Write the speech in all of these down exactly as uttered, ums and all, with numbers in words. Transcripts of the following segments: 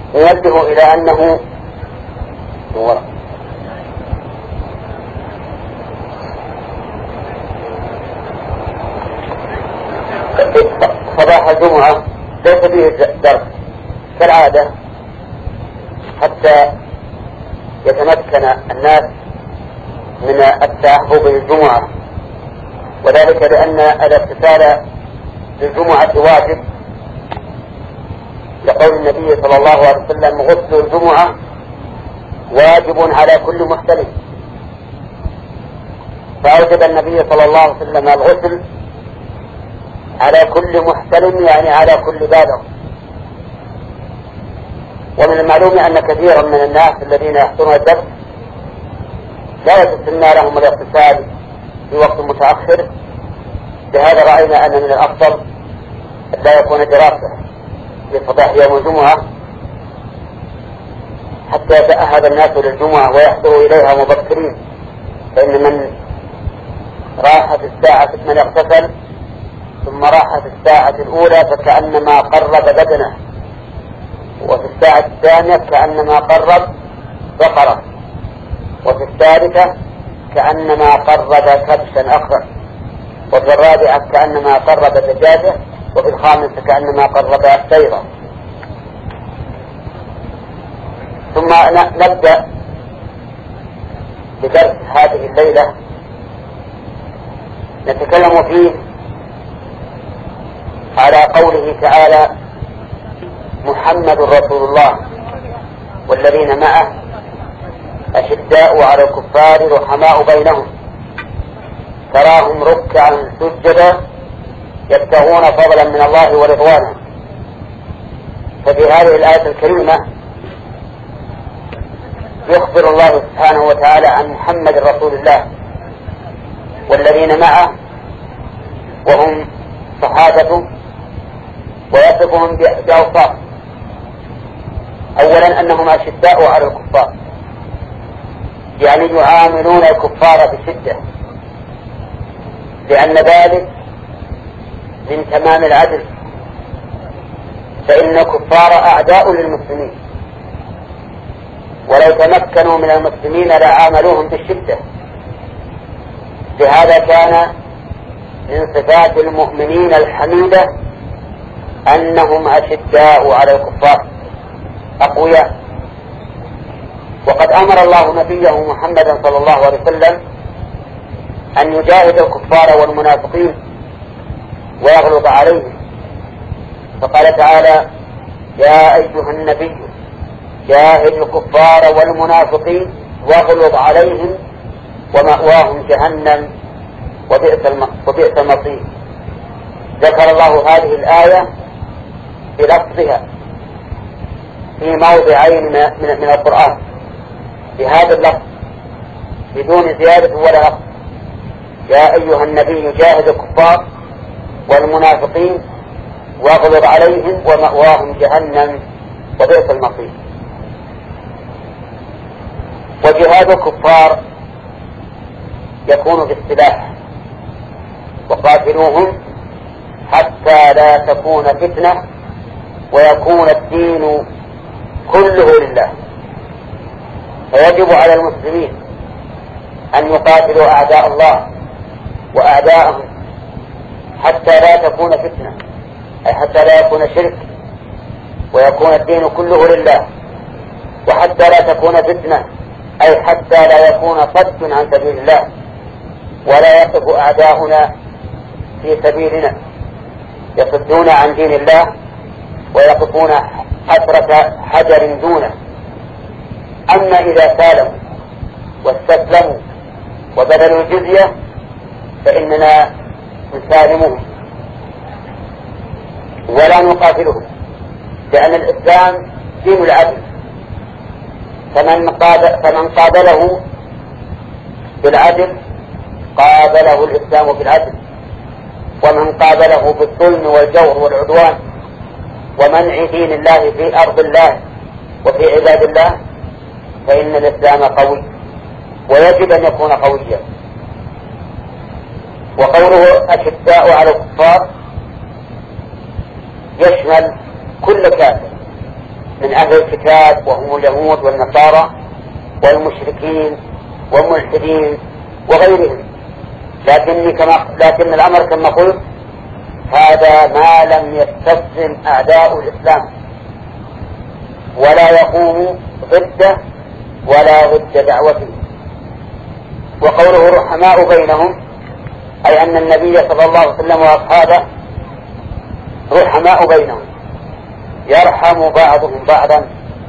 ينبه إلى أنه صباح الجمعة ليس فيه درس كالعادة حتى يتمكن الناس من التأهب للجمعة، وذلك لأن الاغتسال للجمعة واجب، لقول النبي صلى الله عليه وسلم: غسل الجمعة واجب على كل محتلم. فأوجب النبي صلى الله عليه وسلم الغسل على كل محتلم، يعني على كل بالغ. ومن المعلوم أن كثيرا من الناس الذين يحضرون الدرس لا يتسنى لهم الاغتسال في وقت متأخر، لهذا رأينا أن من الأفضل أن لا يكون دراسة في صباح يوم الجمعة حتى يتأهب الناس للجمعة ويحضروا إليها مبكرين، فإن من راح في الساعة من اغتسل ثم راح في الساعة الأولى فكأنما قرب بدنه، وفي الساعة الثانية كأنما قرب بقرة، وفي الثالثة كأنما قرب كبشا أخر، وفي الرابعة كأنما قرب دجاجة، وفي الخامسة كأنما قرب بيضة. ثم نبدأ بدرس هذه الليلة نتكلم فيه على قوله تعالى: محمد رسول الله والذين معه أشداء على الكفار رحماء بينهم تراهم ركعا سجدا يبتغون فضلا من الله ورضوانا. ففي هذه الآية الكريمة يخبر الله سبحانه وتعالى عن محمد رسول الله والذين معه وهم صحابته، ويصفهم بأوصاف. أولا أنهم أشداء على الكفار، يعني يعاملون الكفار بشدة، لأن ذلك من تمام العدل، فإن الكفار أعداء للمسلمين، ولو تمكنوا من المسلمين لعاملوهم بالشدة. لهذا كان من صفات المؤمنين الحميدة أنهم أشداء على الكفار أقوياء. وقد أمر الله نبيه محمدا صلى الله عليه وسلم أن يجاهد الكفار والمنافقين ويغلظ عليهم، فقال تعالى: يا أيها النبي جاهد الكفار والمنافقين واغلظ عليهم ومأواهم جهنم وبئس المصير. ذكر الله هذه الآية بلفظها في موضعين من, من القرآن بهذا اللفظ بدون زيادة ولا نقص: يا أيها النبي جاهد الكفار والمنافقين واغلظ عليهم ومأواهم جهنم وبئس المصير. وجهاد الكفار يكون بالسلاح: وقاتلوهم حتى لا تكون فتنة ويكون الدين كله لله. فيجب على المسلمين أن يقاتلوا أعداء الله وأعداءهم حتى لا تكون فتنة، أي حتى لا يكون شرك ويكون الدين كله لله، وحتى لا تكون فتنة أي حتى لا يكون صد عن سبيل الله ولا يقف أعداؤنا في سبيلنا يصدون عن دين الله ويقفون حسرة حجر دونه. أما إذا سالموا واستسلموا وبذلوا الجزية فإننا نسالمهم ولا نقاتلهم، لأن الإسلام دين العدل، فمن قابل فمن قابله بالعدل قابله الإسلام بالعدل، ومن قابله بالظلم والجور والعدوان ومنع دين الله في أرض الله وفي عباد الله فإن الإسلام قوي ويجب أن يكون قويا. وقوله أشداء على الكفار يشمل كل كافر من أهل الكتاب وهم اليهود والنصارى والمشركين والملحدين وغيرهم، لكن كما لكن الأمر كما قلت هذا ما لم يستسلم أعداء الإسلام ولا يقوم ضده ولا ضد دعوته. وقوله رحماء بينهم أي أن النبي صلى الله عليه وسلم وأصحابه رحماء بينهم، يرحم بعضهم بعضا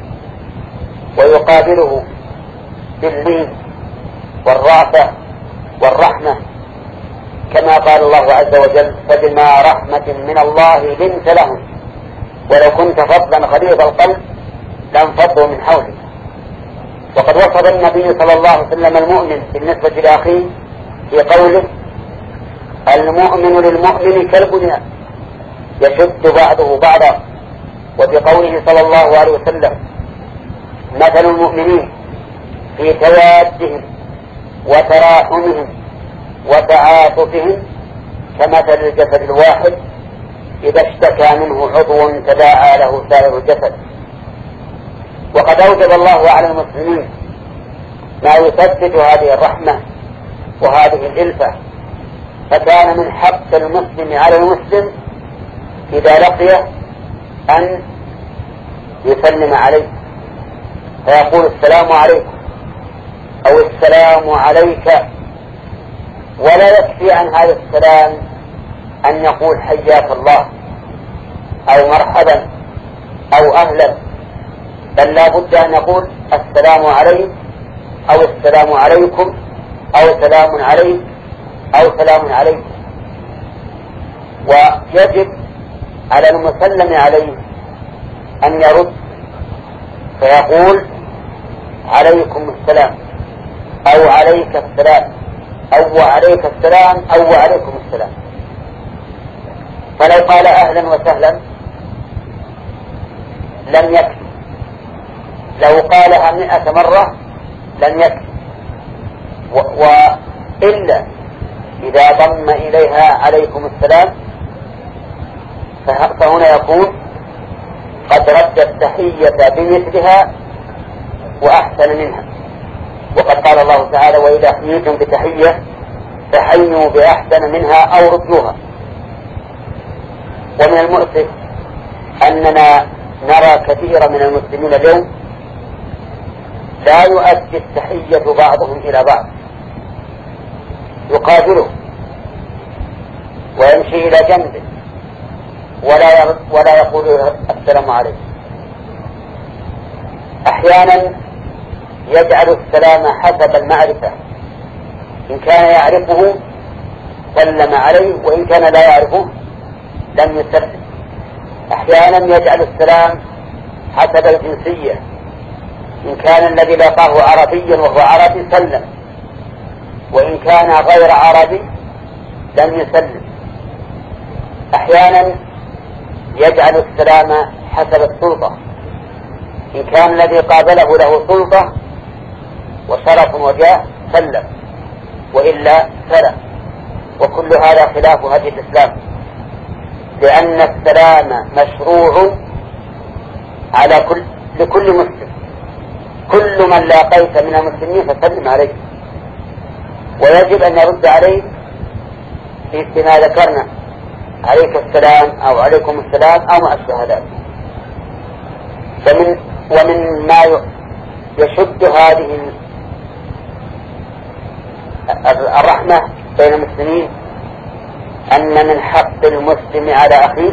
ويقابله باللين والرأفة والرحمة، كما قال الله عز وجل فبما رحمة من الله لنت لهم ولو كنت فظا غليظ القلب لانفضوا من حولك. وقد وصف النبي صلى الله عليه وسلم المؤمن بالنسبة لأخيه في قوله المؤمن للمؤمن كالبنيان يشد بعضه بعضا، وفي قوله صلى الله عليه وسلم مثل المؤمنين في توادهم وتراحمهم وتعاطفهم كمثل الجسد الواحد إذا اشتكى منه عضو تداعى له سائر الجسد. وقد أوجب الله على المسلمين ما يثبت هذه الرحمة وهذه الإلفة، فكان من حق المسلم على المسلم إذا لقيه أن يسلم عليه فيقول السلام عليكم أو السلام عليك، ولا يكفي عن هذا السلام أن يقول حياك الله أو مرحبا أو أهلا، بل لا بد أن يقول السلام عليك أو السلام عليكم أو سلام عليك أو سلام عليكم. ويجب على المسلم عليه أن يرد فيقول عليكم السلام أو عليك السلام أو عليك السلام أو عليكم السلام. فلو قال أهلا وسهلا لم يكفي، لو قالها مئة مرة لم يكفي، وإلا إذا ضم إليها عليكم السلام فهنا يكون قد رد التحية بمثلها وأحسن منها. وقد قال الله تعالى وإذا حييتم بتحية فحيوا بأحسن منها أو ردوها. ومن المؤسف أننا نرى كثيرا من المسلمين اليوم لا يؤدي التحية بعضهم إلى بعض، يقابله ويمشي إلى جنبه ولا يرد ولا يقول السلام عليكم. أحيانا يجعل السلام حسب المعرفة، إن كان يعرفه سلم عليه وإن كان لا يعرفه لم يسلم. أحيانا يجعل السلام حسب الجنسية، إن كان الذي لقاه عربيا وهو عربي سلم، وإن كان غير عربي لم يسلم. أحيانا يجعل السلام حسب السلطة، إن كان الذي قابله له سلطة وشرف وجاه سلم وإلا سلم. وكل هذا خلاف هدي الإسلام، لأن السلام مشروع على كل لكل مسلم، كل من لاقيت من المسلمين فسلم عليه، ويجب أن يرد عليه فيما ذكرنا عليك السلام أو عليكم السلام أو مع الشهادات. ومن ومن ما يشد هذه الرحمة بين المسلمين أن من حق المسلم على أخيه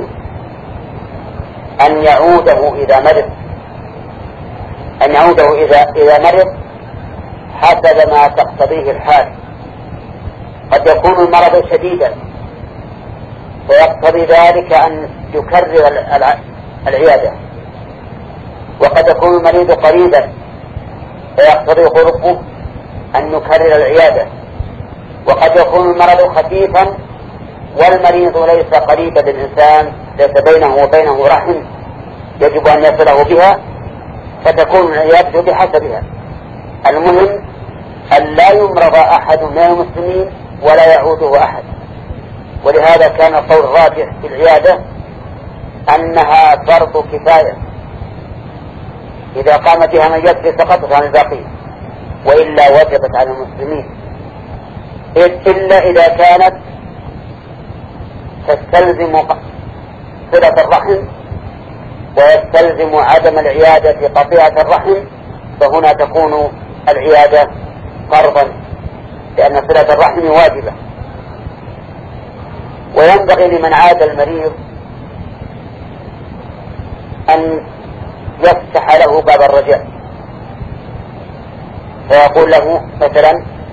أن يعوده إذا مرض، أن يعوده إذا إذا مرض حسب ما تقتضيه الحال. قد يكون المرض شديدا ويقتضي ذلك أن يكرر العيادة، وقد يكون المريض قريبا ويقتضي قربه أن نكرر العيادة، وقد يكون المرض خفيفا والمريض ليس قريبا للإنسان، ليس بينه وبينه رحم يجب أن يصله بها، فتكون العيادة بحسبها. المهم أن لا يمرض أحد من المسلمين ولا يعوده أحد. ولهذا كان القول الراجح في العيادة أنها فرض كفاية، إذا قام بها من يدري سقطت عن الباقين، وإلا وجبت على المسلمين، إلا إذا كانت تستلزم صلة الرحم ويستلزم عدم العيادة قطيعة الرحم، فهنا تكون العيادة فرضا، لأن صلة الرحم واجبة. وينبغي لمن عاد المريض أن يفتح له باب الرجاء، فيقول له مثلا: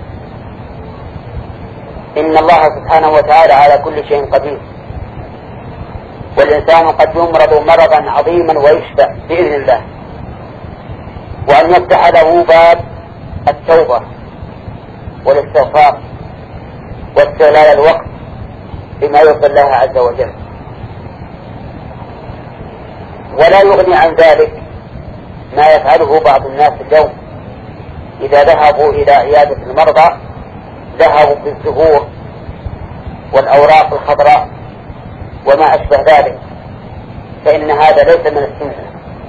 إن الله سبحانه وتعالى على كل شيء قدير، والإنسان قد يمرض مرضا عظيما ويشفى بإذن الله، وأن يفتح له باب التوبة والاستغفار واستغلال الوقت بما يرضي الله عز وجل. ولا يغني عن ذلك ما يفعله بعض الناس اليوم، إذا ذهبوا إلى عيادة المرضى ذهبوا بالزهور والأوراق الخضراء وما أشبه ذلك، فإن هذا ليس من السنة،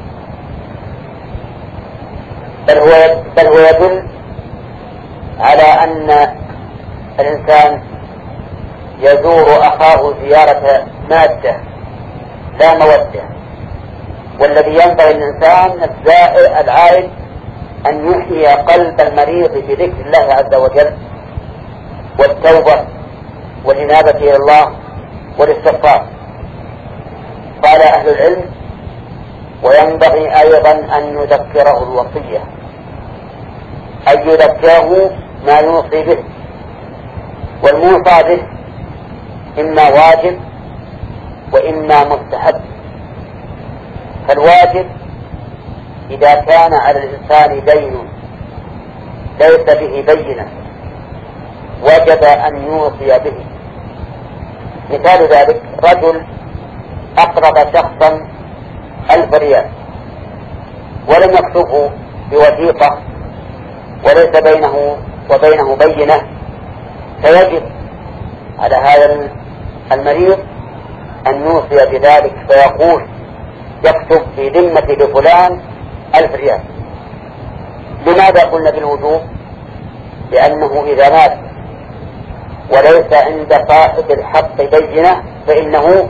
بل هو بل هو يدل على أن الإنسان يزور أخاه زيارة مادة لا مودة. والذي ينبغي الإنسان الزائر العائد أن يحيي قلب المريض بذكر الله عز وجل والتوبة والإنابة إلى الله والاستغفار. قال أهل العلم: وينبغي أيضا أن يذكره الوصية، أن يذكره ما يوصي به، والموصى به إما واجب وإما مستحب. فالواجب إذا كان على الإنسان دين ليس به بينة وجب أن يوصي به. مثال ذلك: رجل أقرض شخصا ألف ريال ولم يكتبه بوثيقة وليس بينه وبينه بينة، فيجب على هذا المريض أن يوصي بذلك، فيقول: يكتب في ذمة لفلان ألف ريال. لماذا قلنا بالوجوب؟ لأنه إذا مات وليس عند صاحب الحق بينة فإنه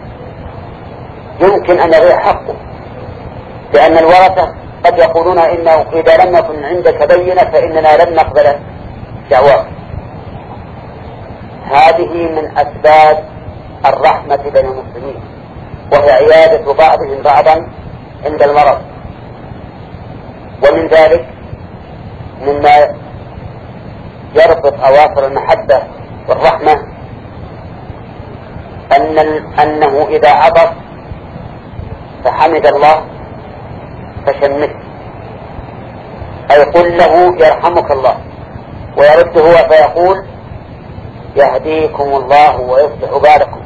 يمكن أن يضيع حقه، لأن الورثة قد يقولون: إنه إذا لم يكن عندك بينة فإننا لن نقبل دعواك. هذه من أسباب الرحمة بين المسلمين، وهي عيادة بعضهم بعضا عند المرض. ومن ذلك مما يربط أواصر المحبة والرحمة أن أنه إذا عطس فحمد الله فشمته، أي قل له: يرحمك الله، ويرد هو فيقول: يهديكم الله ويصلح بالكم.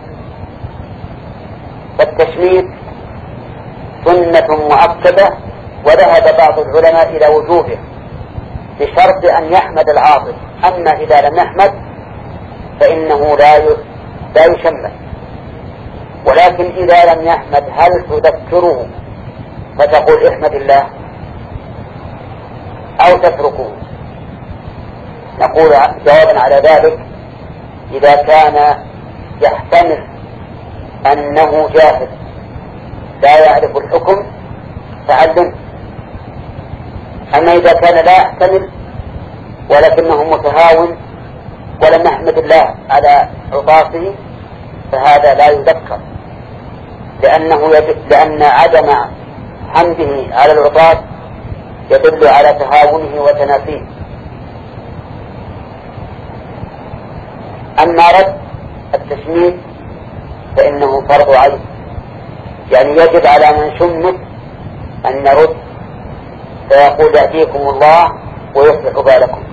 فالتشميت سنة مؤكدة، وذهب بعض العلماء إلى وجوبه بشرط أن يحمد العاطف، أما إذا لم يحمد فإنه لا لا يشمت. ولكن إذا لم يحمد هل تذكره فتقول: احمد الله، أو تتركه؟ نقول جوابا على ذلك: إذا كان يحتمل أنه جاهل لا يعرف الحكم فعلم. أما إذا كان لا يحتمل ولكنه متهاون ولم يحمد الله على عطاسه فهذا لا يذكر، لأنه يدل لأن عدم حمده على العطاس يدل على تهاونه وتنافيه. أما رد التشميت فإنه فرض عين، يعني يجب على من شمت أن نرد فيقول: يهديكم الله ويصلح بالكم.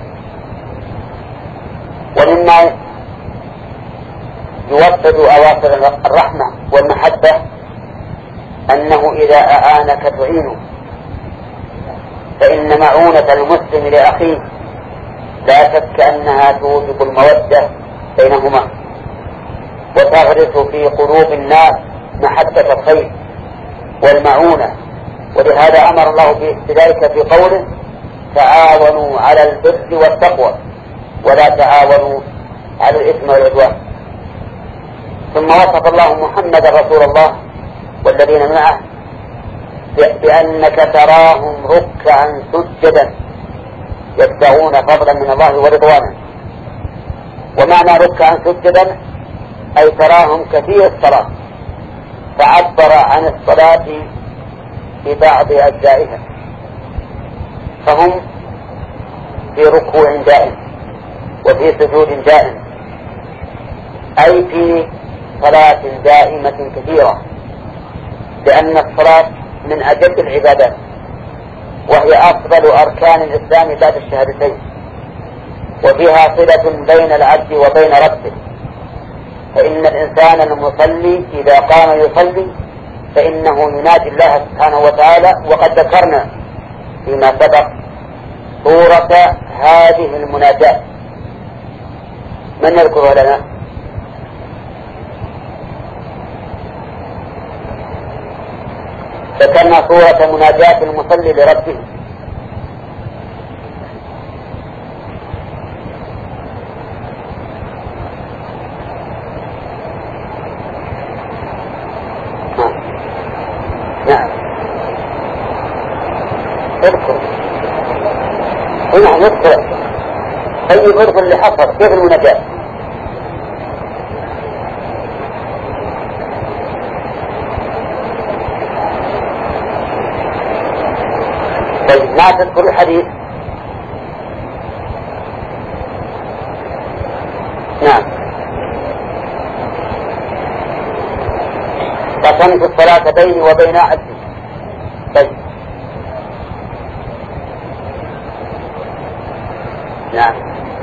ومما يوطد أواصر الرحمة والمحبة أنه إذا أعانك تعينه، فإن معونة المسلم لأخيه لا شك أنها توجب المودة بينهما وتغرس في قلوب الناس محبة الخير والمعونة ولهذا أمر الله بذلك في قوله تعاونوا على البر والتقوى ولا تعاونوا على الإثم والعدوان. ثم وصف الله محمد رسول الله والذين معه بأنك تراهم ركعا سجدا يبتغون فضلا من الله ورضوانا. ومعنى ركعا سجدا أي تراهم كثير الصلاة، فعبر عن الصلاة ببعض أجزائها، فهم في ركوع دائم وفي سجود دائم، أي في صلاة دائمة كثيرة، لأن الصلاة من أجل العبادات وهي أفضل أركان الإسلام بعد الشهادتين، وفيها صلة بين العبد وبين ربه. فإن الإنسان المصلي إذا قام يصلي فإنه ينادي الله سبحانه وتعالى. وقد ذكرنا فيما سبق صورة هذه المناجاة، من يذكرها لنا؟ ذكرنا صورة مناجاة المصلي لربه. نعم اذكر هنا نذكر. طيب اذكر اللي حصل كيف المناجاة. طيب ما تذكر الحديث. نعم قسمت الصلاة بيني وبين عبدي. طيب نعم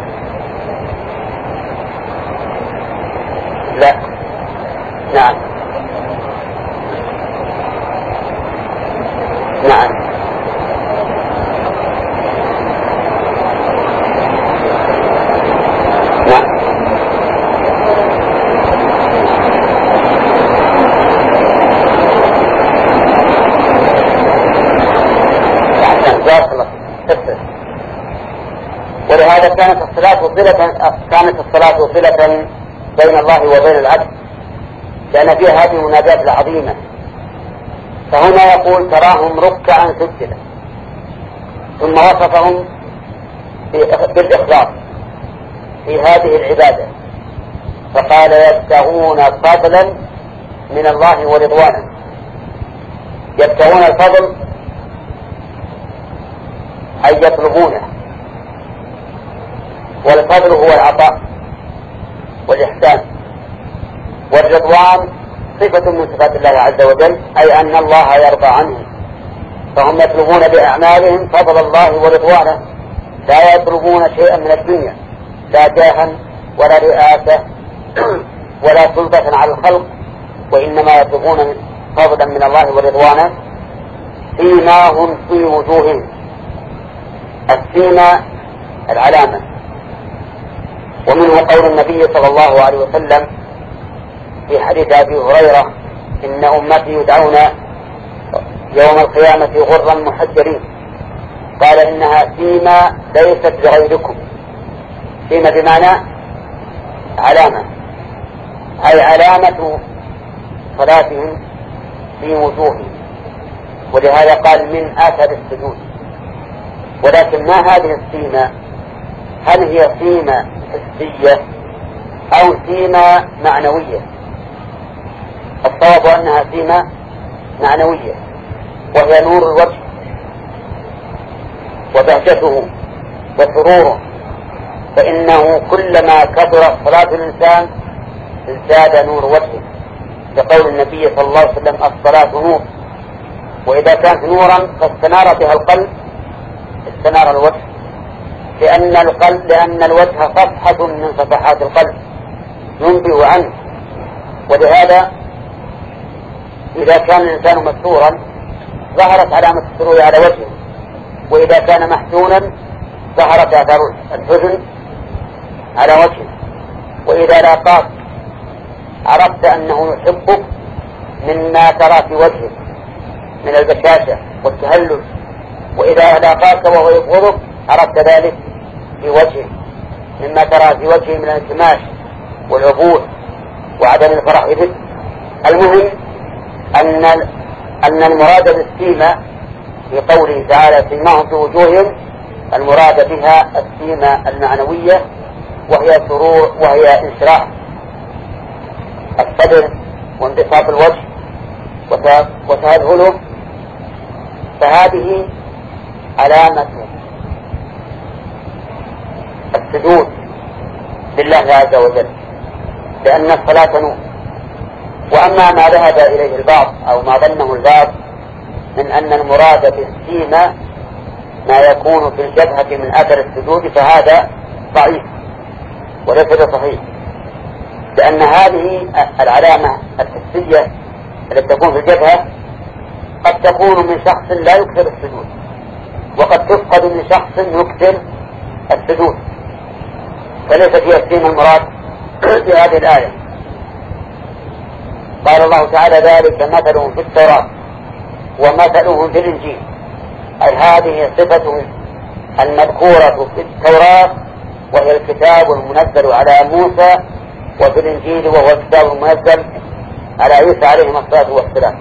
لا نعم نعم ولهذا كانت الصلاة صلة كانت الصلاة صلة بين الله وبين العبد، لأن فيها هذه المناجاة العظيمة. فهنا يقول تراهم ركعا سجدا، ثم وصفهم بالإخلاص في هذه العبادة، فقال يبتغون فضلا من الله ورضوانا. يبتغون الفضل أي يطلبونه، والفضل هو العطاء والإحسان، والرضوان صفة من صفات الله عز وجل، أي أن الله يرضى عنهم. فهم يطلبون بأعمالهم فضل الله ورضوانه، لا يطلبون شيئا من الدنيا، لا جاها ولا رئاسة ولا سلطة على الخلق، وإنما يطلبون فضلا من الله ورضوانه. فيما هم في وجوههم. السيما العلامة، ومنه قول النبي صلى الله عليه وسلم في حديث أبي هريرة إن أمتي يدعون يوم القيامة غرا محجرين، قال إنها سيما ليست لغيركم. سيما بمعنى علامة، أي علامة صلاتهم في وجوههم، ولهذا قال من أثر السجود. ولكن ما هذه السيما؟ هل هي سيما حسية أو سيما معنوية؟ الصواب أنها سيما معنوية، وهي نور الوجه وبهجته وسروره، فإنه كلما كثرت صلاة الإنسان ازداد نور وجهه، لقول النبي صلى الله عليه وسلم الصلاة نور، وإذا كانت نورا فاستنار بها القلب استنار الوجه، لأن القلب لأن الوجه صفحة من صفحات القلب ينبئ عنه. ولهذا إذا كان الإنسان مستورا ظهرت علامة السرور على وجهه، وإذا كان محزونا ظهرت آثار الحزن على وجهه. وإذا لاقاك عرفت أنه يحبك مما ترى في وجهه، من البشاشة والتهلل، وإذا لاقاك وهو يبغضك عرفت ذلك في وجهه، مما ترى في وجهه من الانكماش والعبور وعدم الفرح به. المهم أن أن المراد بالسيمة في قوله تعالى سيماهم في وجوههم، المراد بها السيمة المعنوية، وهي سرور وهي انشراح الصدر وانبساط الوجه وتهذله، فهذه علامة السجود لله عز وجل، لأن الصلاة نور. وأما ما ذهب إليه البعض أو ما ظنه البعض من أن المراد بالسيمة ما يكون في الجبهة من أثر السجود فهذا ضعيف وليس بصحيح، لأن هذه العلامة الحسية التي تكون في الجبهة قد تكون من شخص لا يكثر السجود، وقد تفقد من شخص يكثر السجود، فليس فيها السيمة المراد في هذه الآية. قال الله تعالى ذلك مثلهم في التوراة ومثلهم في الإنجيل، أي هذه صفتهم المذكورة في التوراة وهي الكتاب المنزل على موسى، وفي الإنجيل وهو الكتاب المنزل على عيسى عليهم الصلاة والسلام،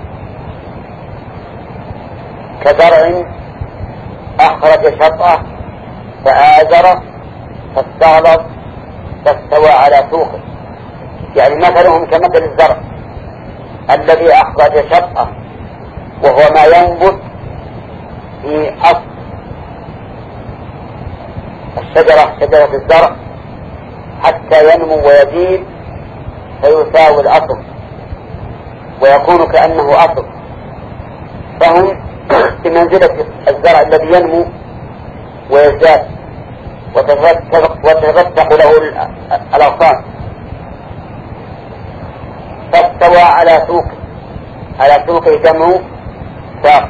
كزرع أخرج شطأه فآزره فاستغلظ فاستوى على سوقه، يعني مثلهم كمثل الزرع الذي أخرج شطأه وهو ما ينبت في أصل الشجرة شجرة الزرع حتى ينمو ويزيد فيساوي الأصل ويكون كأنه أصل، فهم في منزلة الزرع الذي ينمو ويزداد وتفتح له الأغصان، فاستوى على سوقه، على سوقه جمع ساق،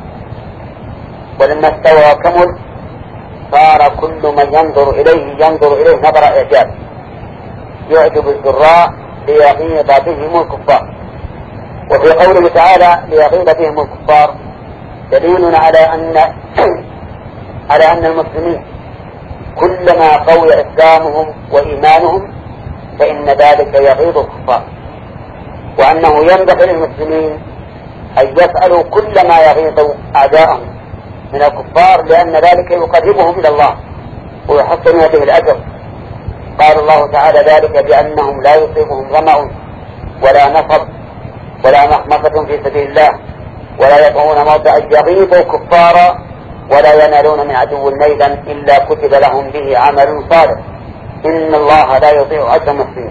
ولما استوى وكمل صار كل من ينظر إليه ينظر إليه نظر إعجاب يعجب الزراع ليغيظ بهم الكفار. وفي قوله تعالى ليغيظ بهم الكفار دليل على أن على أن المسلمين كلما قوي إسلامهم وإيمانهم فإن ذلك يغيظ الكفار، وأنه ينبغي للمسلمين أن يفعلوا كل ما يغيظ أعداءهم من الكفار، لأن ذلك يقربهم إلى الله ويحصل به الأجر. قال الله تعالى ذلك بأنهم لا يصيبهم ظمأ ولا نصب ولا مخمصة في سبيل الله ولا يطعون موضعا يغيظ الكفار ولا ينالون من عدو نيلا إلا كتب لهم به عمل صالح إن الله لا يضيع أجر المحسنين.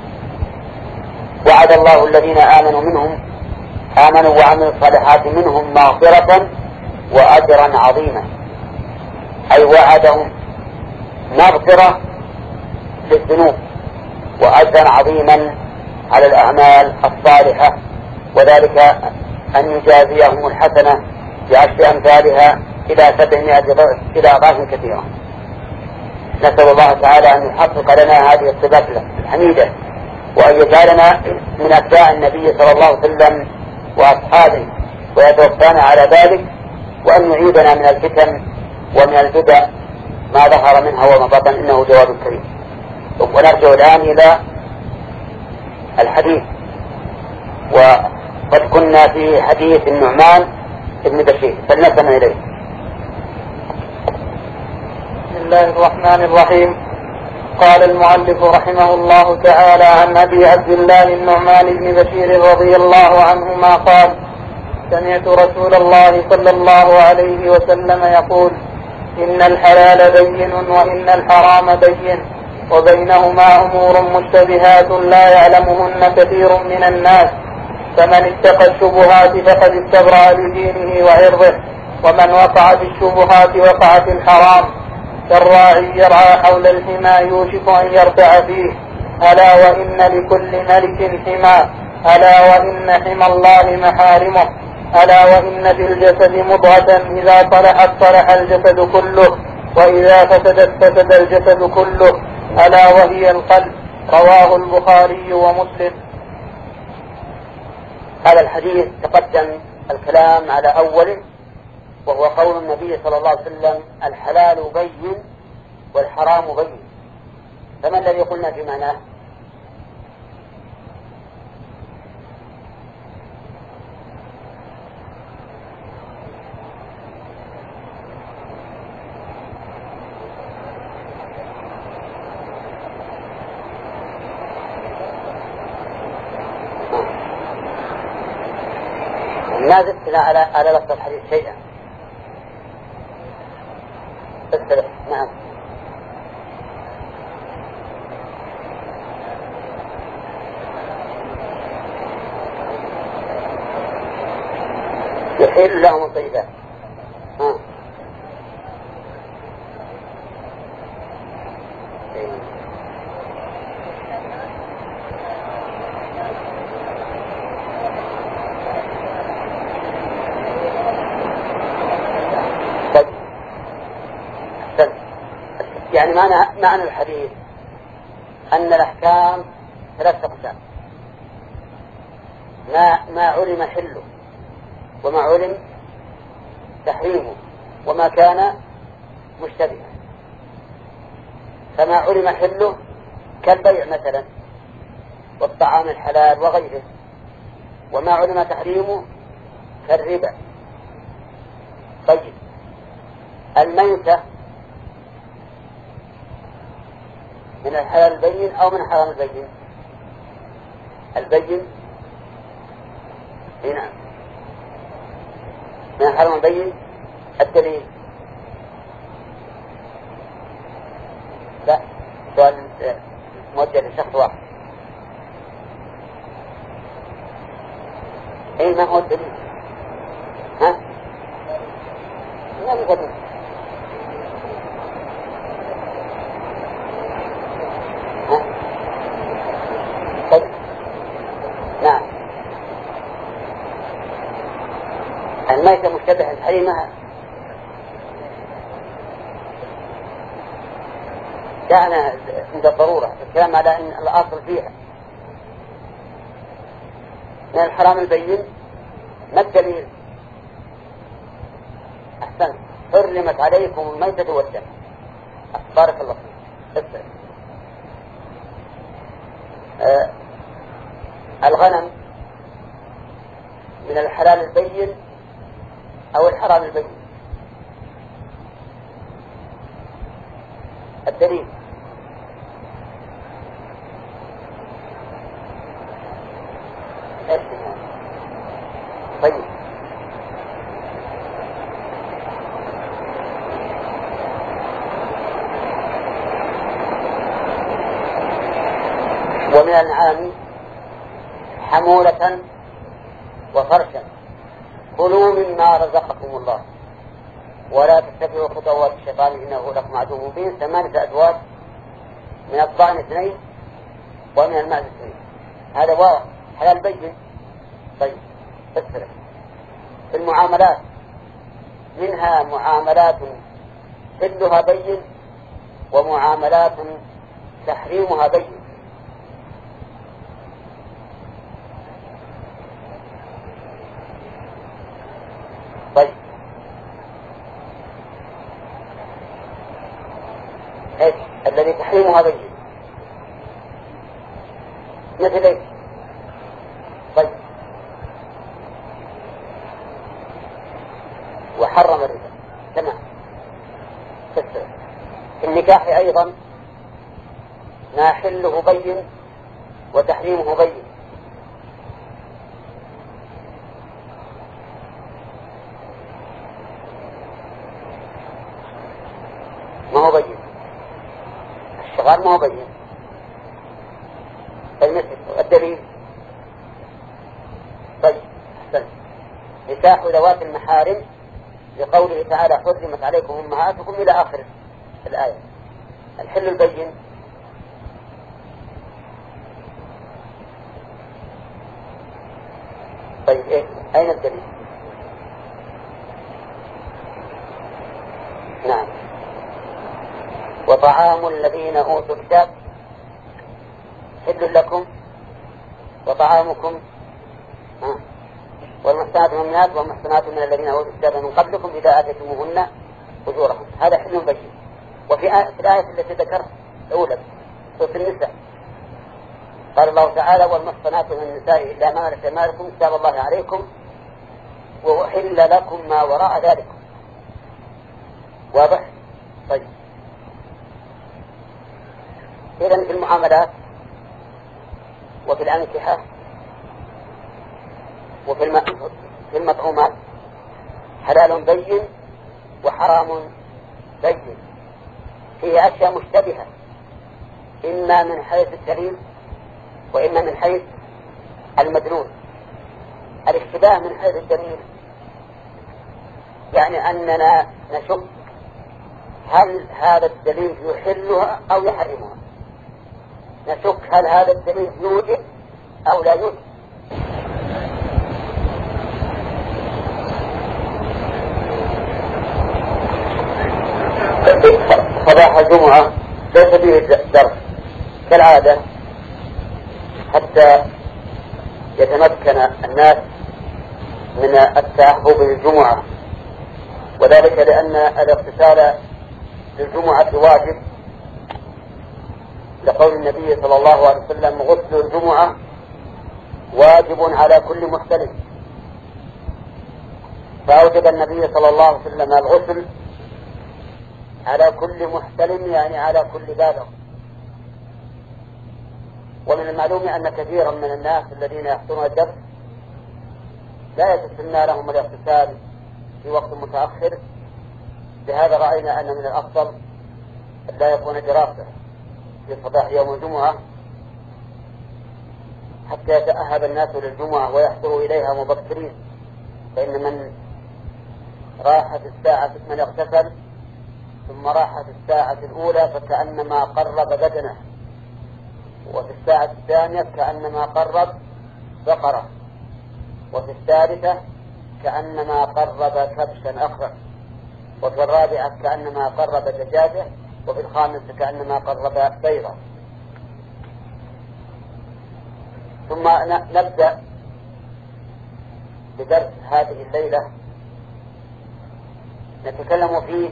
وعد الله الذين آمنوا منهم آمنوا وعملوا الصالحات منهم مغفرة وأجرا عظيما، أي وعدهم مغفرة للذنوب وأجرا عظيما على الأعمال الصالحة، وذلك أن يجازيهم الحسنة بعشر أمثالها إلى سبعمائة ضعف إلى أضعاف كثيرة. نسأل الله تعالى أن يحقق لنا هذه الصفات الحميدة، وأن يجعلنا من أتباع النبي صلى الله عليه وسلم وأصحابه ويتوفانا على ذلك، وأن يعيدنا من الفتن ومن البدع ما ظهر منها وما بطن، إنه جواد كريم. ونرجع الآن إلى الحديث، وقد كنا في حديث النعمان ابن بشير فلنسمع إليه. بسم الله الرحمن الرحيم. قال المؤلف رحمه الله تعالى عن أبي عبد الله النعمان بن بشير رضي الله عنهما قال: سمعت رسول الله صلى الله عليه وسلم يقول: إن الحلال بين وإن الحرام بين وبينهما أمور مشتبهات لا يعلمهن كثير من الناس، فمن اتقى الشبهات فقد استبرأ لدينه وعرضه، ومن وقع في الشبهات وقع في الحرام، كالراعي يرعى حول الحمى يوشك أن يرتع فيه، ألا وإن لكل ملك حمى، ألا وإن حمى الله محارمه، ألا وإن في الجسد مضغة إذا صلحت صلح الجسد كله وإذا فسدت فسد الجسد كله، ألا وهي القلب. رواه البخاري ومسلم. هذا الحديث تقدم الكلام على أوله، وهو قول النبي صلى الله عليه وسلم الحلال بين والحرام بين. فما الذي قلنا في معناه؟ ما زدتنا على على لفظ الحديث شيئا. الثلاث. نعم. يحل لهم الطيبات. ها. يعني معنى معنى الحديث أن الأحكام ثلاثة أقسام: ما ما علم حله، وما علم تحريمه، وما كان مشتبها. فما علم حله كالبيع مثلا والطعام الحلال وغيره، وما علم تحريمه كالربا. طيب، الميتة من الحلال البين أو من الحرام البين؟ البين. نعم، من الحرام البين. الدليل؟ لا، سؤال موجه لشخص واحد. اي، ما هو الدليل؟ ها؟ ما هو الدليل؟ نعم، الميتة مشتبه تحريمها كان عند الضرورة. الكلام على أن الأصل فيها. من الحرام البين ما الدليل؟ أحسن، حرمت عليكم الميتة والدم. بارك الله فيك. آه الغنم من الحلال البين أو الحرام البين؟ الدليل؟ طيب، ومن الأنعام حمولة وفرشا كلوا مما رزقكم الله ولا تتبعوا خطوات الشيطان إنه لكم عدو مبين. ثمانية أزواج، من الضأن اثنين ومن المعز اثنين. هذا واضح حلال بين. طيب، اسرع في المعاملات، منها معاملات حلها بين ومعاملات تحريمها بين. طيب، ايش الذي تحريمها بين؟ مثل ايش؟ طيب، وحرم الربا. تمام. تسرع. في النكاح ايضا ما حله بين وتحريمه بين. ما هو بين، الشغال ما هو بين. المثل الدليل؟ طيب، أحسن. نكاح ذوات المحارم لقوله تعالى حرمت عليكم أمهاتكم إلى آخر الآية. الحل البين؟ طيب، إيه؟ أين الدليل؟ نعم. وطعام الذين أوتوا الكتاب حل لكم وطعامكم والمحصنات والمحصنات من المؤمنات والمحصنات من الذين أوتوا الكتاب من قبلكم إذا آتيتموهن أجورهم. هذا حل بين. وفي الآية التي ذكرت الأولى سورة النساء قال الله تعالى والمحصنات من النساء إلا ما ملكت أيمانكم كتاب الله عليكم وأحل لكم ما وراء ذلك. واضح؟ طيب إذن في المعاملات وفي الأنكحة وفي في المطعومات حلال بين وحرام بين. هي أشياء مشتبهة إما من حيث الدليل وإما من حيث المدلول. الاشتباه من حيث الدليل يعني أننا نشك هل هذا الدليل يحلها أو يحرمها، نشك هل هذا الدليل يوجب أو لا يوجب. صباح الجمعة ليس فيه درس كالعادة حتى يتمكن الناس من التأهب للجمعة، وذلك لأن الاغتسال للجمعة واجب لقول النبي صلى الله عليه وسلم غسل الجمعة واجب على كل محتلم، فأوجب النبي صلى الله عليه وسلم الغسل على كل محتلم يعني على كل بالغ. ومن المعلوم أن كثيرا من الناس الذين يحضرون الدرس لا يتسنى لهم الاغتسال في وقت متأخر، بهذا رأينا أن من الأفضل أن لا يكون دراسة في صباح يوم الجمعة حتى يتأهب الناس للجمعة ويحضروا إليها مبكرين، فإن من راحت الساعة من اغتسل ثم راحت الساعة الأولى فكأنما قرب بدنه، وفي الساعة الثانية كأنما قرب بقرة، وفي الثالثة كأنما قرب كبشا أخر، وفي الرابعة كأنما قرب دجاجة، وفي الخامسة كأنما قرب بيضة. ثم نبدأ بدرس هذه الليلة نتكلم فيه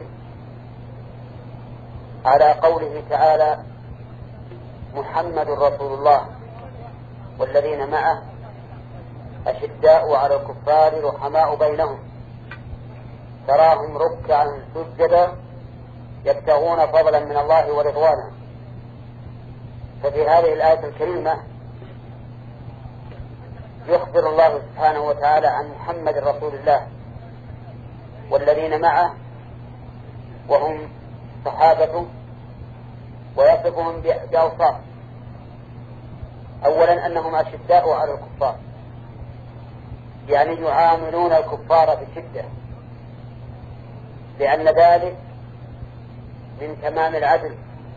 على قوله تعالى محمد رسول الله والذين معه أشداء على الكفار رحماء بينهم تراهم ركعا سجدا يبتغون فضلا من الله ورضوانا. ففي هذه الآية الكريمة يخبر الله سبحانه وتعالى عن محمد رسول الله والذين معه وهم صحابته، ويصفهم بأوصاف. أولا أنهم أشداء على الكفار، يعني يعاملون الكفار بشدة، لأن ذلك من تمام العدل،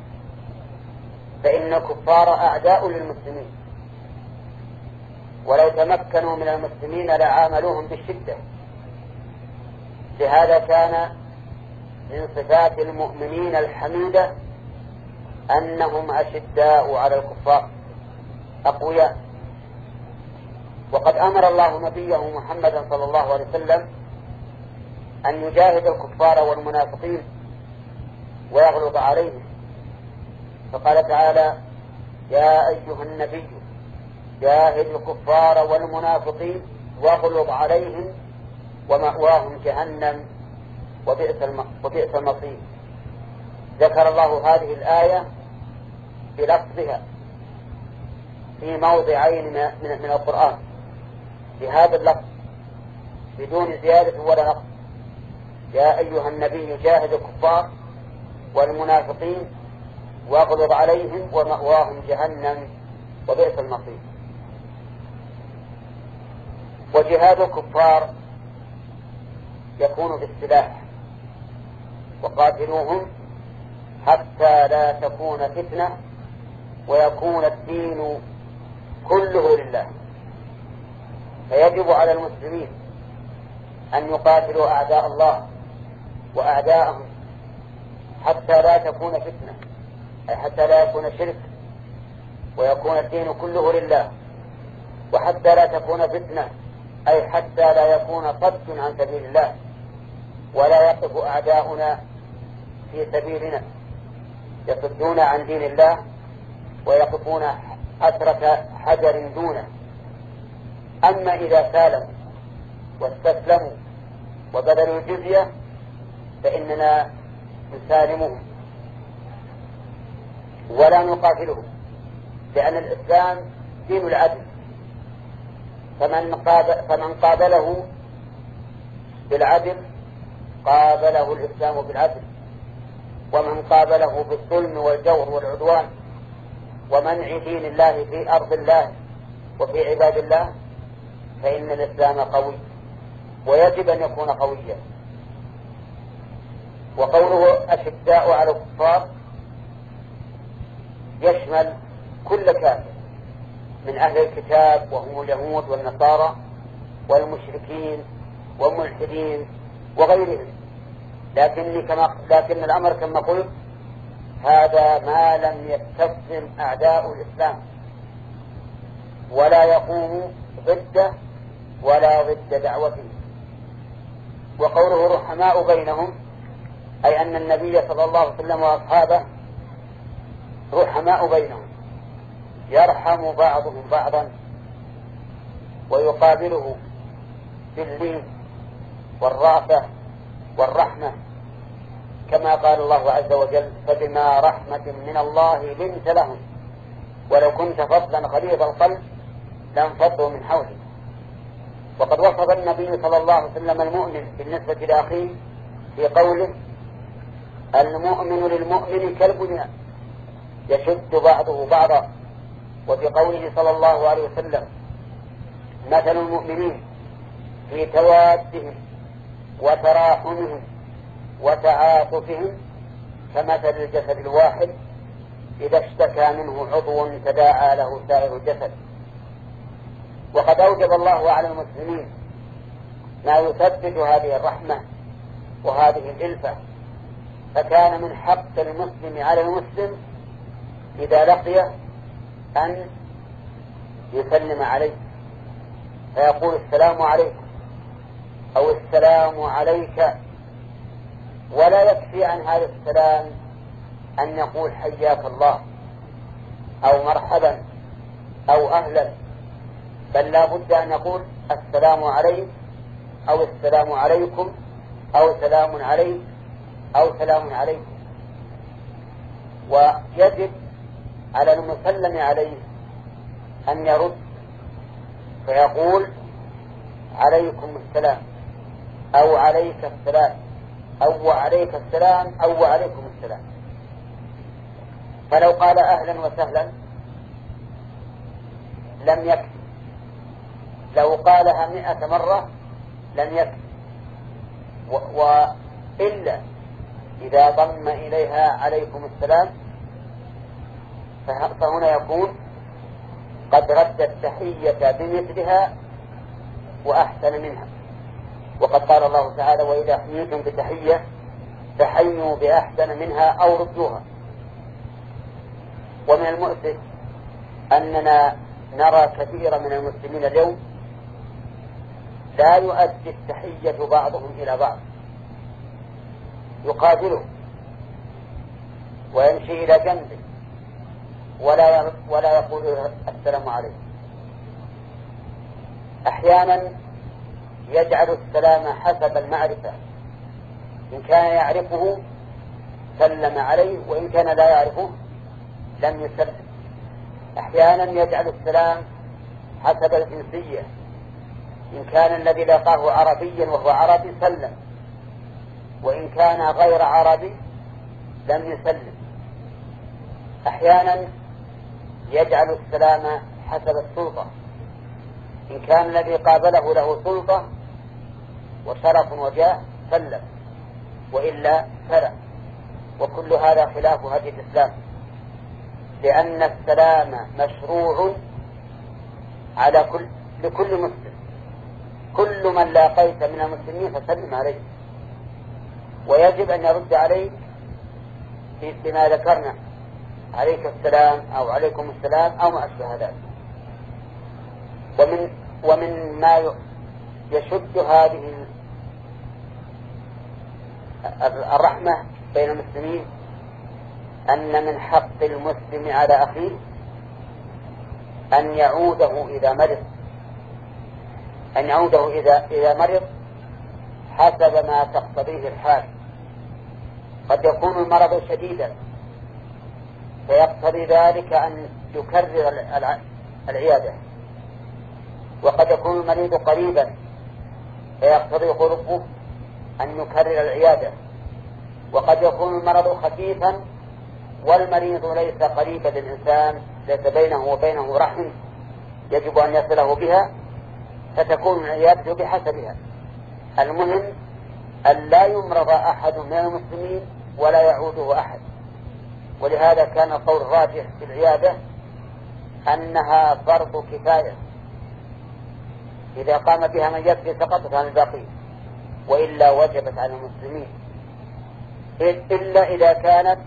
فإن الكفار أعداء للمسلمين، ولو تمكنوا من المسلمين لعاملوهم بالشدة. لهذا كان من صفات المؤمنين الحميدة أنهم أشداء على الكفار أقوياء. وقد أمر الله نبيه محمدا صلى الله عليه وسلم أن يجاهد الكفار والمنافقين ويغلظ عليهم، فقال تعالى يا أيها النبي جاهد الكفار والمنافقين واغلظ عليهم ومأواهم جهنم وبئس المصير. ذكر الله هذه الآية بلفظها في موضعين من القرآن بهذا اللفظ بدون زيادة ولا نقص. يا أيها النبي جاهد الكفار والمنافقين واغلظ عليهم ومأواهم جهنم وبئس المصير. وجهاد الكفار يكون بالسلاح، وقاتلوهم حتى لا تكون فتنة ويكون الدين كله لله. فيجب على المسلمين أن يقاتلوا أعداء الله وأعداءهم حتى لا تكون فتنة، أي حتى لا يكون شرك ويكون الدين كله لله، وحتى لا تكون فتنة أي حتى لا يكون صد عن سبيل الله ولا يقف أعداؤنا في سبيلنا يصدون عن دين الله ويقفون أسرة حجر دونه. أما إذا سالموا واستسلموا وبذلوا الجزية فإننا نسالمهم ولا نقاتلهم، لأن الإسلام دين العدل، فمن قابل فمن قابله بالعدل قابله الإسلام بالعدل، ومن قابله بالظلم والجور والعدوان ومنع دين الله في أرض الله وفي عباد الله فإن الإسلام قوي ويجب أن يكون قويا. وقوله أشداء على الكفار يشمل كل كافر من أهل الكتاب وهم اليهود والنصارى والمشركين والملحدين وغيرهم، لكن, كما لكن الأمر كما قلت هذا ما لم يستسلم أعداء الإسلام ولا يقوم ضده ولا ضد دعوته. وقوله رحماء بينهم أي أن النبي صلى الله عليه وسلم وأصحابه رحماء بينهم، يرحم بعضهم بعضا ويقابله باللين والرأفة والرحمة، كما قال الله عز وجل فبما رحمة من الله لنت لهم ولو كنت فظا غليظ القلب لانفضوا من حولك. وقد وصف النبي صلى الله عليه وسلم المؤمن بالنسبة لأخيه في قوله المؤمن للمؤمن كالبنيان يشد بعضه بعضا، وفي قوله صلى الله عليه وسلم مثل المؤمنين في توادهم وتراحمهم وتعاطفهم كمثل الجسد الواحد إذا اشتكى منه عضو تداعى له سائر الجسد. وقد أوجب الله على المسلمين ما يثبت هذه الرحمة وهذه الإلفة، فكان من حق المسلم على المسلم إذا لقيه أن يسلم عليه فيقول السلام عليكم أو السلام عليك، ولا يكفي عن هذا السلام أن يقول حياك الله أو مرحبا أو أهلا، بل لا بد أن يقول السلام عليك أو السلام عليكم أو سلام عليك أو سلام عليكم. ويجب على المسلم عليه أن يرد فيقول عليكم السلام أو عليك السلام أو عليك السلام أو عليكم السلام. فلو قال أهلا وسهلا لم يكفي، لو قالها مئة مرة لم يكفي، وإلا إذا ضم إليها عليكم السلام فهنا يكون قد رد التحية بمثلها وأحسن منها. وقد قال الله تعالى وإذا حييتم بتحية فحيوا بأحسن منها أو ردوها. ومن المؤسف أننا نرى كثيرا من المسلمين اليوم لا يؤدي التحية بعضهم إلى بعض، يقابله ويمشي إلى جنبه ولا ولا يقول السلام عليكم. أحيانا يجعل السلام حسب المعرفة، إن كان يعرفه سلم عليه وإن كان لا يعرفه لم يسلم. أحيانا يجعل السلام حسب الجنسية، إن كان الذي لقاه عربيا وهو عربي سلم، وإن كان غير عربي لم يسلم. أحيانا يجعل السلام حسب السلطة، إن كان الذي قابله له سلطة وشرف وجاه سلم وإلا فلا. وكل هذا خلاف هدي الإسلام، لأن السلام مشروع على كل لكل مسلم، كل من لاقيت من المسلمين فسلم عليه، ويجب أن يرد عليك بما ذكرنا عليك السلام أو عليكم السلام أو ما أشبه ذلك. ومن ومن ما يشد هذه الرحمة بين المسلمين أن من حق المسلم على أخيه أن يعوده إذا مرض أن يعوده إذا إذا مرض حسب ما تقتضيه الحال. قد يكون المرض شديدا فيقتضي ذلك أن يكرر العيادة، وقد يكون المريض قريبا فيقتضي قربه أن يكرر العيادة، وقد يكون المرض خفيفا والمريض ليس قريبا للإنسان، ليس بينه وبينه رحم يجب أن يصله بها، فتكون العيادة بحسبها. المهم أن لا يمرض أحد من المسلمين ولا يعوده أحد. ولهذا كان القول الراجح في العيادة أنها فرض كفاية، إذا قام بها من يكفي سقطت عن الباقي، وإلا وجبت على المسلمين، إلا إذا كانت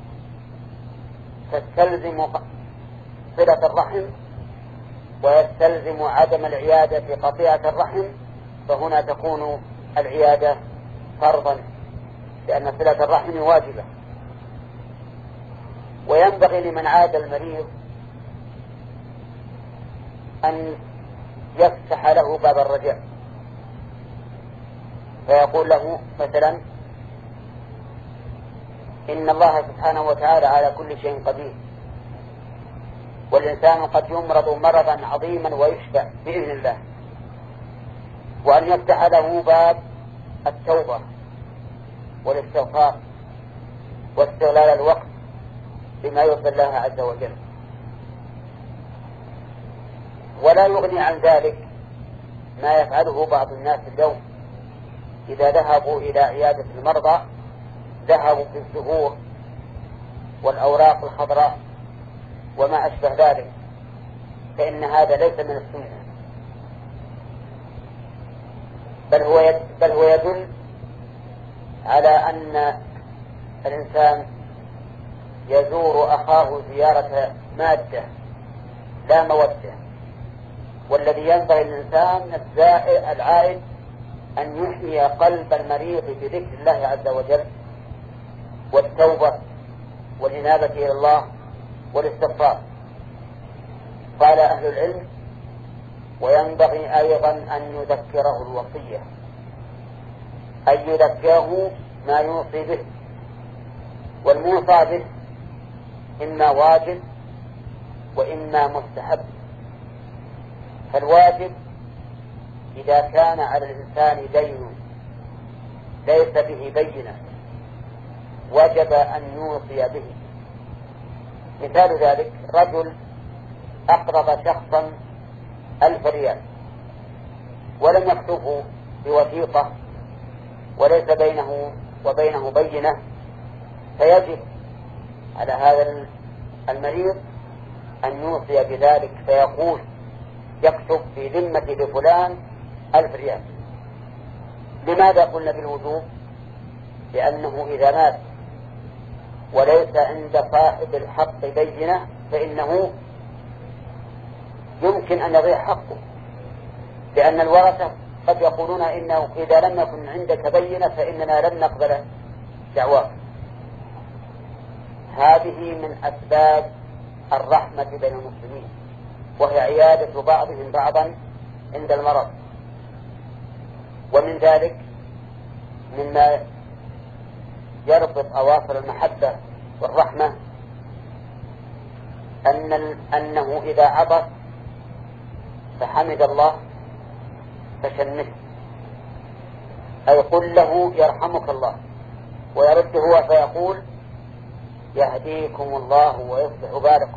تستلزم صلة الرحم ويستلزم عدم العيادة في قطيعة الرحم، فهنا تكون العيادة فرضا لأن صلة الرحم واجبة. وينبغي لمن عاد المريض أن يفتح له باب الرجاء، فيقول له مثلا إن الله سبحانه وتعالى على كل شيء قدير، والإنسان قد يمرض مرضا عظيما ويشفى بإذن الله، وأن يفتح له باب التوبة والاستغفار واستغلال الوقت بما يرضي الله عز وجل. ولا يغني عن ذلك ما يفعله بعض الناس اليوم، إذا ذهبوا إلى عيادة المرضى ذهبوا في الزهور والأوراق الخضراء وما أشبه ذلك، فإن هذا ليس من السنة، بل هو يد بل هو يدل على أن الإنسان يزور أخاه زيارة مادة لا مودة. والذي ينبغي للإنسان الزائر العائد أن يحيي قلب المريض بذكر الله عز وجل والتوبة والإنابة إلى الله والاستغفار. قال أهل العلم: وينبغي أيضا أن يذكره الوصية، أن يذكره ما يوصي به، والموصى به إما واجب وإما مستحب. فالواجب إذا كان على الإنسان دين ليس به بينة وجب أن يوصي به. مثال ذلك: رجل أقرض شخصا ألف ريال ولم يكتبه بوثيقة وليس بينه وبينه بينة، فيجب على هذا المريض أن يوصي بذلك، فيقول يكتب في ذمة لفلان ألف ريال. لماذا قلنا بالوجوب؟ لأنه إذا مات وليس عند صاحب الحق بينة فإنه يمكن أن يضيع حقه، لأن الورثة قد يقولون إنه إذا لم يكن عندك بينة فإننا لن نقبل دعواك. هذه من أسباب الرحمة بين المسلمين، وهي عيادة بعضهم بعضا عند المرض. ومن ذلك مما يربط أواصر المحبة والرحمة أن أنه إذا عطس فحمد الله فشمته، أي قل له يرحمك الله، ويرد هو فيقول يهديكم الله ويصلح بالكم.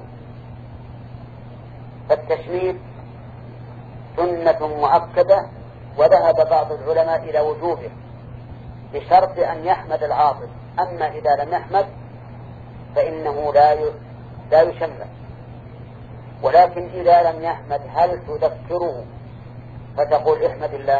فالتشميت سنة مؤكدة، وذهب بعض العلماء إلى وجوبه بشرط أن يحمد العاطف، أما إذا لم يحمد فإنه لا لا يشمت. ولكن إذا لم يحمد هل تذكره فتقول احمد الله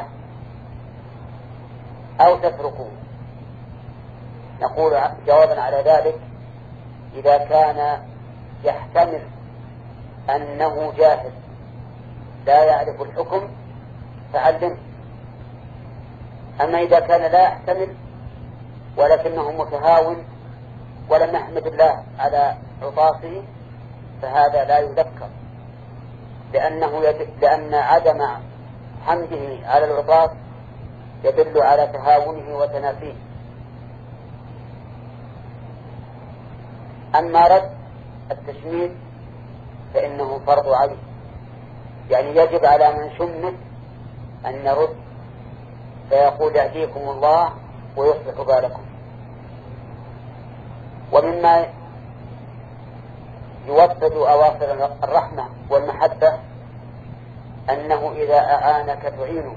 أو تتركه؟ نقول جوابا على ذلك: إذا كان يحتمل أنه جاهل لا يعرف الحكم فعلمه، أما إذا كان لا يحتمل ولكنه متهاون ولم يحمد الله على عطاسه فهذا لا يذكر، لأنه يد... لأن عدم حمده على العطاس يدل على تهاونه وتنافيه. أما رد التشميت فإنه فرض عين، يعني يجب على من شمت أن يرد فيقول يهديكم الله ويصلح بالكم. ومما يوطد أواصر الرحمة والمحبة أنه إذا أعانك تعينه،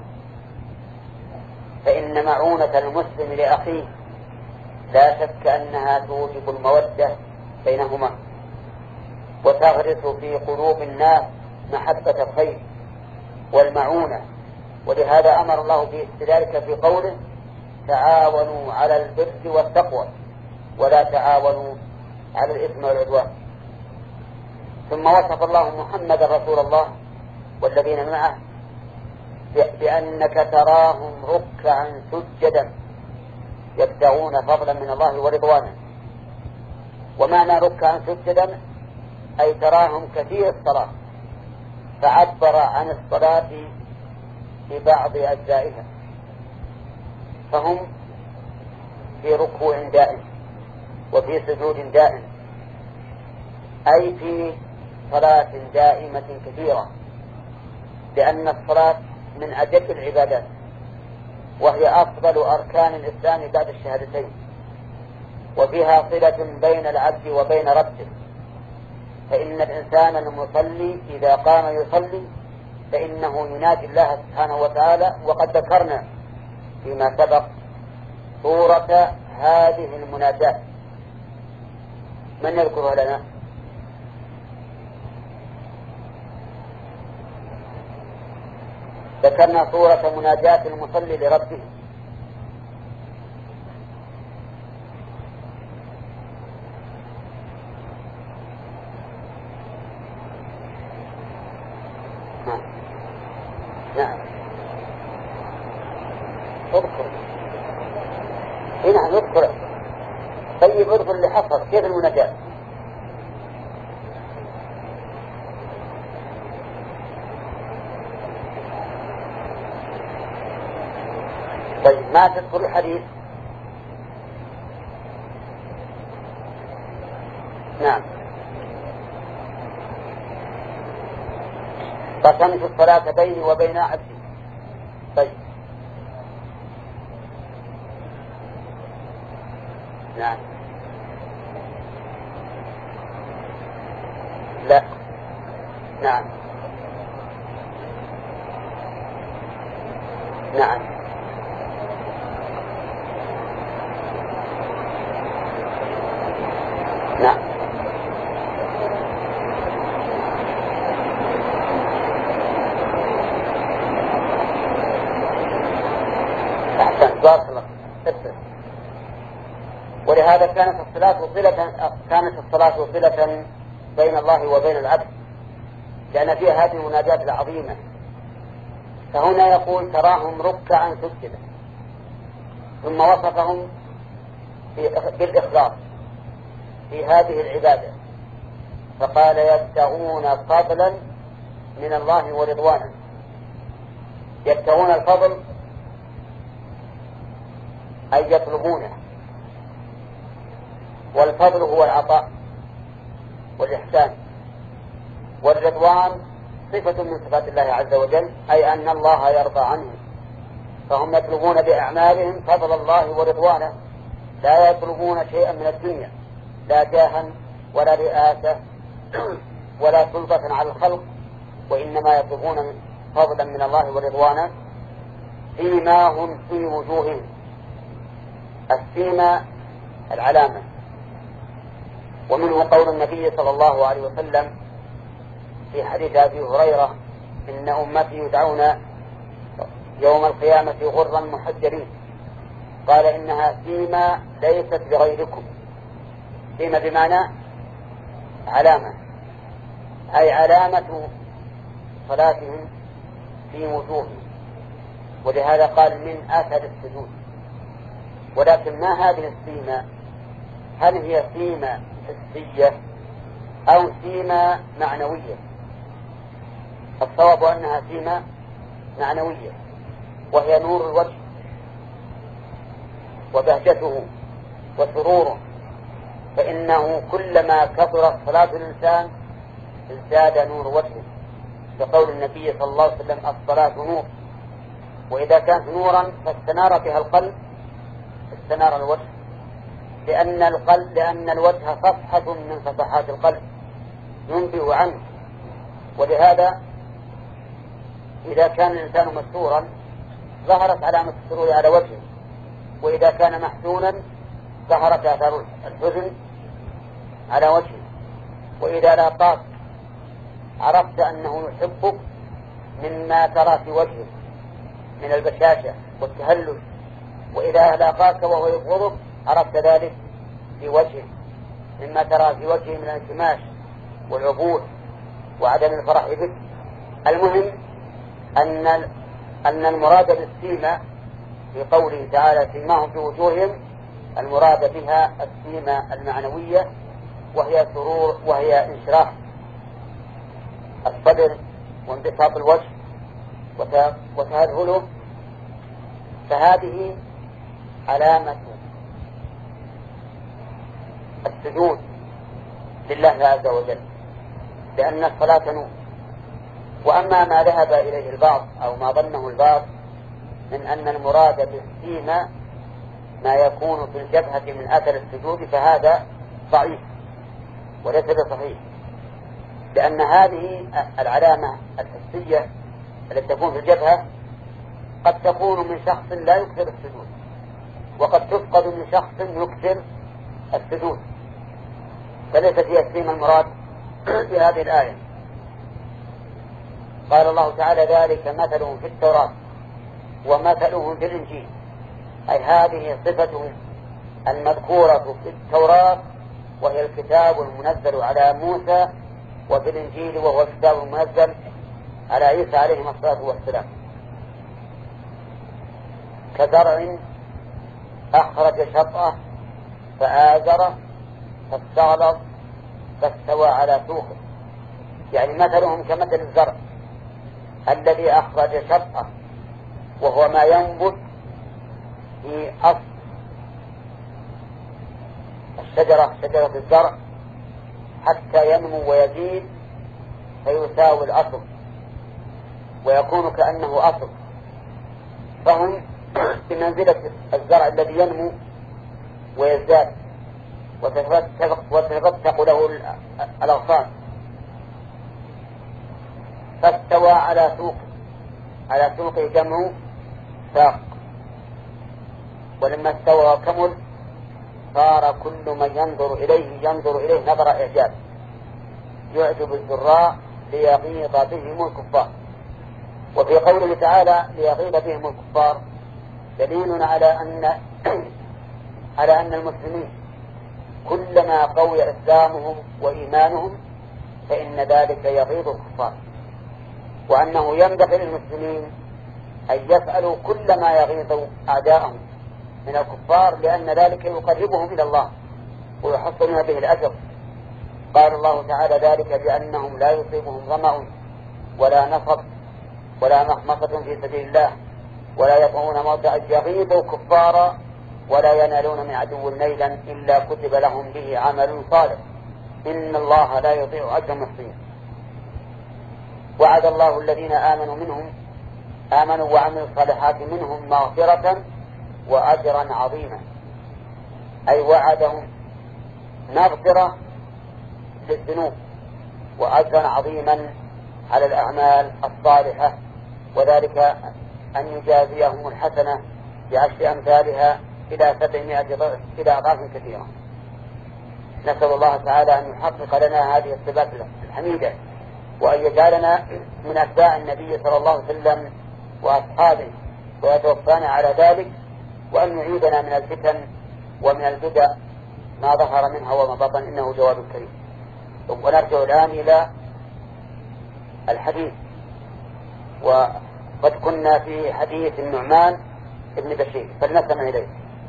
فإن معونة المسلم لأخيه لا شك أنها توجب المودة بينهما وتغرس في قلوب الناس محبة الخير والمعونة. ولهذا أمر الله بذلك في قوله تعاونوا على البر والتقوى ولا تعاونوا على الإثم والعدوان. ثم وصف الله محمد رسول الله والذين معه بأنك تراهم ركعا سجدا يبتغون فضلا من الله ورضوانا. ومعنى ركعا سجدا أي تراهم كثير الصلاة، فعبر عن الصلاة في بعض أجزائها، فهم في ركوع دائم وفي سجود دائم، أي في صلاة دائمة كثيرة، لأن الصلاة من أجل العبادات وهي أفضل أركان الإسلام بعد الشهادتين، وفيها صلة بين العبد وبين ربه. فإن الإنسان المصلي إذا قام يصلي فإنه يناجي الله سبحانه وتعالى. وقد ذكرنا فيما سبق صورة هذه المناجاة، من يذكرها لنا؟ ذكرنا صورة مناجاة المصلي لربه. نعم اذكر هنا نذكر. طيب اذكر اللي حصل كيف المناجاة. طيب ما تذكر الحديث. نعم قسمت الصلاة بيني وبين عبدي. طيب نعم لا نعم نعم نعم أحسن بارك الله فيك. ولهذا كانت الصلاة صلة كانت الصلاة صلة بين الله وبين العبد، لأن فيها هذه المناجاة العظيمة. فهنا يقول تراهم ركعا سجدا، ثم وصفهم بالإخلاص في هذه العبادة، فقال يبتغون فضلا من الله ورضوانا. يبتغون الفضل أي يطلبونه، والفضل هو العطاء والإحسان، والرضوان صفة من صفات الله عز وجل، أي أن الله يرضى عنهم. فهم يطلبون بأعمالهم فضل الله ورضوانه، لا يطلبون شيئا من الدنيا، لا جاها ولا رئاسة ولا سلطة على الخلق، وإنما يطلبون فضلا من الله ورضوانا فيما هم في وجوههم. السيما العلامة. ومنه قول النبي صلى الله عليه وسلم في حديث أبي هريرة إن أمتي يدعون يوم القيامة غرا محجلين، قال إنها سيما ليست لغيركم. سيما بمعنى علامة، أي علامة صلاتهم في وجوههم. ولهذا قال من أثر السجود. ولكن ما هذه السيمة؟ هل هي سيمة حسية أو سيمة معنوية؟ الصواب أنها سيمة معنوية، وهي نور الوجه وبهجته وسروره، فإنه كلما كثرت صلاة الإنسان ازداد نور وجهه، بقول النبي صلى الله عليه وسلم الصلاة نور، وإذا كانت نورا فاستنار بها القلب استنار الوجه، لأن القلب لأن الوجه صفحة من صفحات القلب ينبئ عنه. ولهذا إذا كان الإنسان مستورا ظهرت علامة السرور على وجهه، وإذا كان محزونا ظهرت آثار الحزن على وجهه، وإذا لاقاك عرفت أنه يحبك مما ترى في وجهه من البشاشة والتهلل، وإذا لاقاك وهو يبغضك عرفت ذلك في وجهه مما ترى في وجهه من الانكماش والعبور وعدم الفرح بك. المهم أن أن المراد بالسيمة في قوله تعالى سيماهم في وجوههم، المراد بها السيمة المعنوية، وهي سرور وهي انشراح الصدر وانبساط الوجه وتهذله، فهذه علامة السجود لله عز وجل، لأن الصلاة نور. وأما ما ذهب إليه البعض أو ما ظنه البعض من أن المراد بالسيمة ما يكون في الجبهة من أثر السجود فهذا ضعيف وليس بصحيح، لأن هذه العلامة الحسية التي تكون في الجبهة قد تكون من شخص لا يكثر السجود، وقد تفقد من شخص يكثر السجود، فليست هي السيمة المراد في هذه الآية. قال الله تعالى ذلك مثلهم في التوراة ومثلهم في الإنجيل، أي هذه صفتهم المذكورة في التوراة وهي الكتاب المنزل على موسى، وفي الإنجيل وهو الكتاب المنزل على عيسى عليه الصلاة والسلام، كزرع أخرج شطأه فآزره فاستغلظ فاستوى على سوقه، يعني مثلهم كمثل الزرع الذي أخرج شطأه وهو ما ينبت في أصل الشجرة شجرة الزرع حتى ينمو ويزيد فيساوي الأصل ويكون كأنه أصل، فهم بمنزلة الزرع الذي ينمو ويزداد وتفتق له الأغصان، فاستوى على سوق على سوقه جمع ساق، ولما استوى وكمل صار كل من ينظر إليه ينظر إليه نظر إعجاب يعجب الزراع ليغيظ بهم الكفار. وفي قوله تعالى ليغيظ بهم الكفار دليل على أن على أن المسلمين كلما قوي إسلامهم وإيمانهم فإن ذلك يغيظ الكفار، وأنه ينبغي للمسلمين أن يفعلوا كل ما يغيظ أعداءهم من الكفار، لأن ذلك يقربهم إلى الله ويحصلون به الأجر. قال الله تعالى ذلك بأنهم لا يصيبهم ظمأ ولا نصب ولا مخمصة في سبيل الله ولا يطعون موضع يغيظ الكفار ولا ينالون من عدو نيلا إلا كتب لهم به عمل صالح إن الله لا يضيع أجر المحسنين. وعد الله الذين آمنوا منهم آمنوا وعملوا الصالحات منهم مغفرة وأجرا عظيما، أي وعدهم مغفرة للذنوب وأجرا عظيما على الأعمال الصالحة، وذلك أن يجازيهم الحسنة بعشر أمثالها إلى سبعمائة ضعف إلى أضعاف كثيرة. نسأل الله تعالى أن يحقق لنا هذه الصفات الحميدة، وأن يجعلنا من أتباع النبي صلى الله عليه وسلم وأصحابه ويتوفانا على ذلك، وأن يعيدنا من الفتن ومن البدع ما ظهر منها وما بطن، إنه جواب كريم. ونرجع الآن إلى الحديث، قد كنا في حديث النعمان ابن بشير، فلنستمع إليه.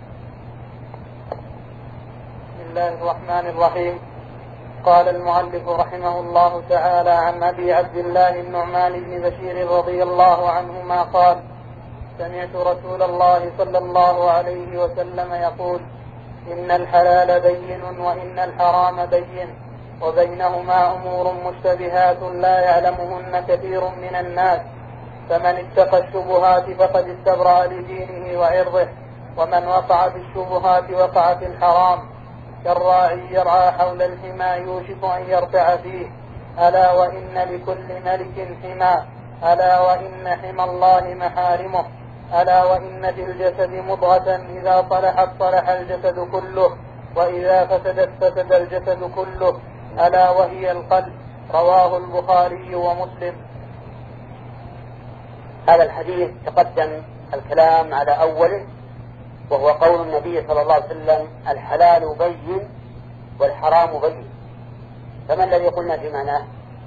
بسم الله الرحمن الرحيم. قال المؤلف رحمه الله تعالى عن أبي عبد الله النعمان بن بشير رضي الله عنهما قال: سمعت رسول الله صلى الله عليه وسلم يقول: إن الحلال بين وإن الحرام بين وبينهما أمور مشتبهات لا يعلمهن كثير من الناس، فمن اتقى الشبهات فقد استبرأ لدينه وعرضه، ومن وقع في الشبهات وقع في الحرام، كالراعي يرعى حول الحمى يوشك أن يرتع فيه، ألا وإن لكل ملك حمى، ألا وإن حمى الله محارمه، ألا وإن في الجسد مضغة إذا صلحت صلح الجسد كله، وإذا فسدت فسد الجسد كله، ألا وهي القلب. رواه البخاري ومسلم. هذا الحديث تقدم الكلام على أوله، وهو قول النبي صلى الله عليه وسلم: الحلال بين والحرام بين. فما الذي قلنا في معناه؟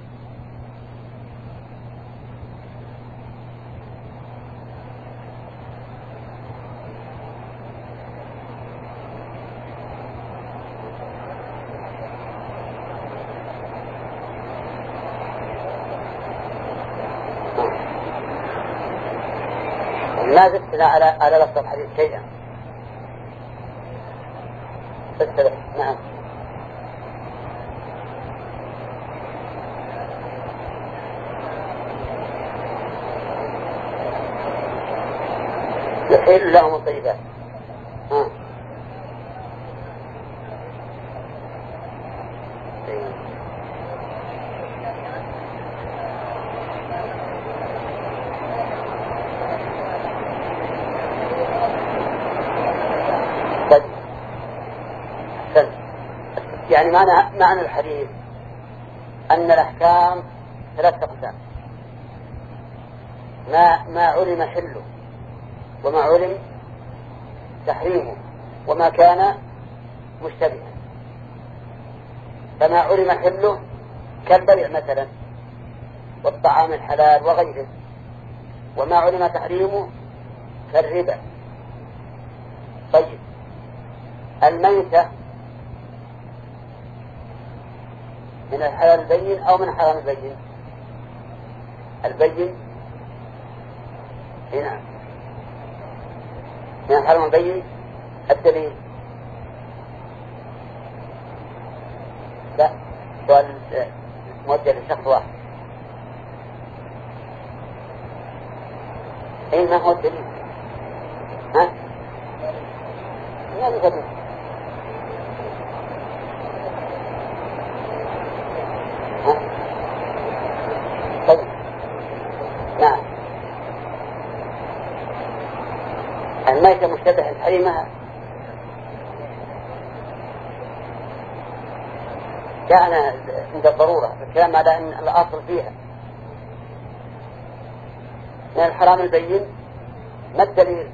ما زدتنا على على لفظ الحديث شيئا. استرح. نعم. يحل لهم الطيبات. ها. يعني معنى معنى الحديث أن الأحكام ثلاثة أقسام: ما ما علم حله، وما علم تحريمه، وما كان مشتبها. فما علم حله كالبيع مثلا، والطعام الحلال وغيره، وما علم تحريمه كالربا. طيب، الميتة من الحلال البين أو من الحرام البين؟ البين. هنا من الحرام البين. الدليل؟ لا، سؤال موجه لشخص واحد. أين ما هو الدليل؟ ها؟ يعني قبل طيب. نعم. الميتة مشتبه تحريمها كان عند الضرورة، الكلام على أن الأصل فيها. من الحرام البين ما الدليل؟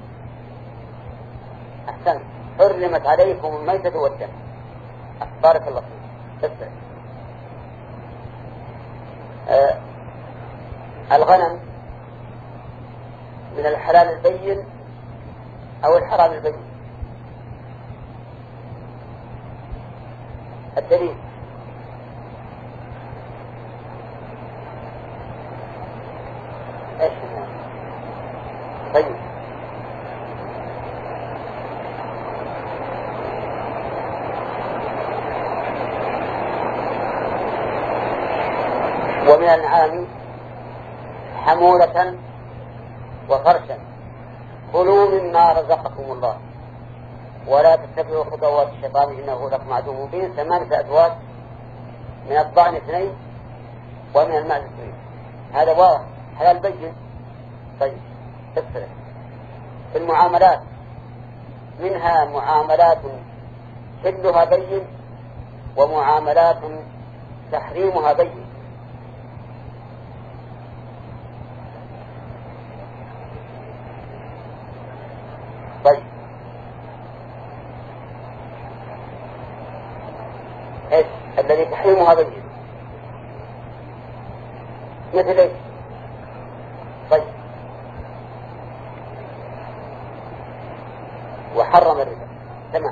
أحسن. حرمت عليكم الميتة والدم. بارك الله فيك. آه الغنم من الحلال البين أو الحرام البين؟ الدليل؟ ايش؟ طيب، ومن الأنعام حمولة وفرشا كلوا مما رزقكم الله ولا تتبعوا خطوات الشيطان إنه لكم عدو مبين. ثمانية أزواج، من الضأن اثنين ومن المعز اثنين. هذا واضح حلال بين. طيب، تفصل في المعاملات، منها معاملات حلها بين ومعاملات تحريمها بين. طيب، ايش الذي تحريمها بين؟ مثل ايش؟ طيب، وحرم الربا. تمام.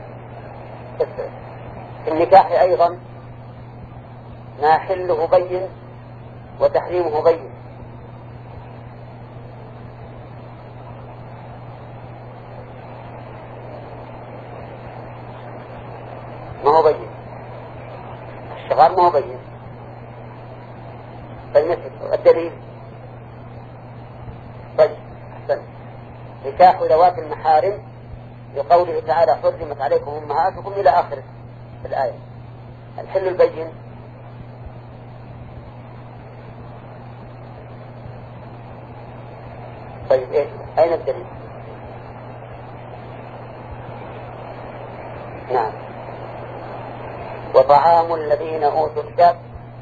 في النكاح أيضا ما حله بين وتحريمه بين. ما هو بين الشغال، ما هو بين. طيب الدليل؟ طيب أحسن. نكاح ذوات المحارم لقوله تعالى حرمت عليكم أمهاتكم إلى آخر الآية. الحل البين طيب إيش؟ أين الدليل؟ نعم. وطعام الذين أوتوا الكتاب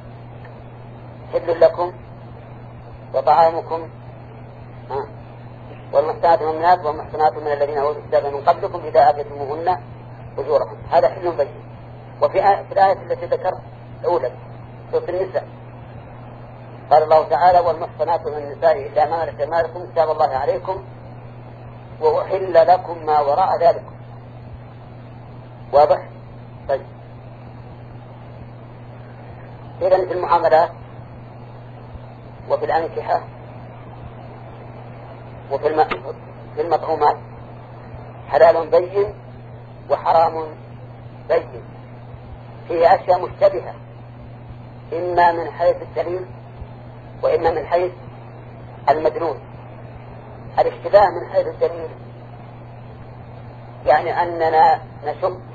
حل لكم وطعامكم ها والمحسنات من الناس والمحسنات من الذين أوتوا الكتاب من قبلكم إذا آتيتموهن أجورهم. هذا حل بين. وفي آية في الآية التي ذكرت الأولى سورة النساء قال الله تعالى والمحسنات من النساء إلا ما ملكت أيمانكم كتاب الله عليكم وأحل لكم ما وراء ذلك. واضح؟ طيب إذن في المعاملات وفي الأنكحة وفي في المطعومات حلال بين وحرام بين. فيه أشياء مشتبهة إما من حيث الدليل وإما من حيث المدلول. الاشتباه من حيث الدليل يعني أننا نشك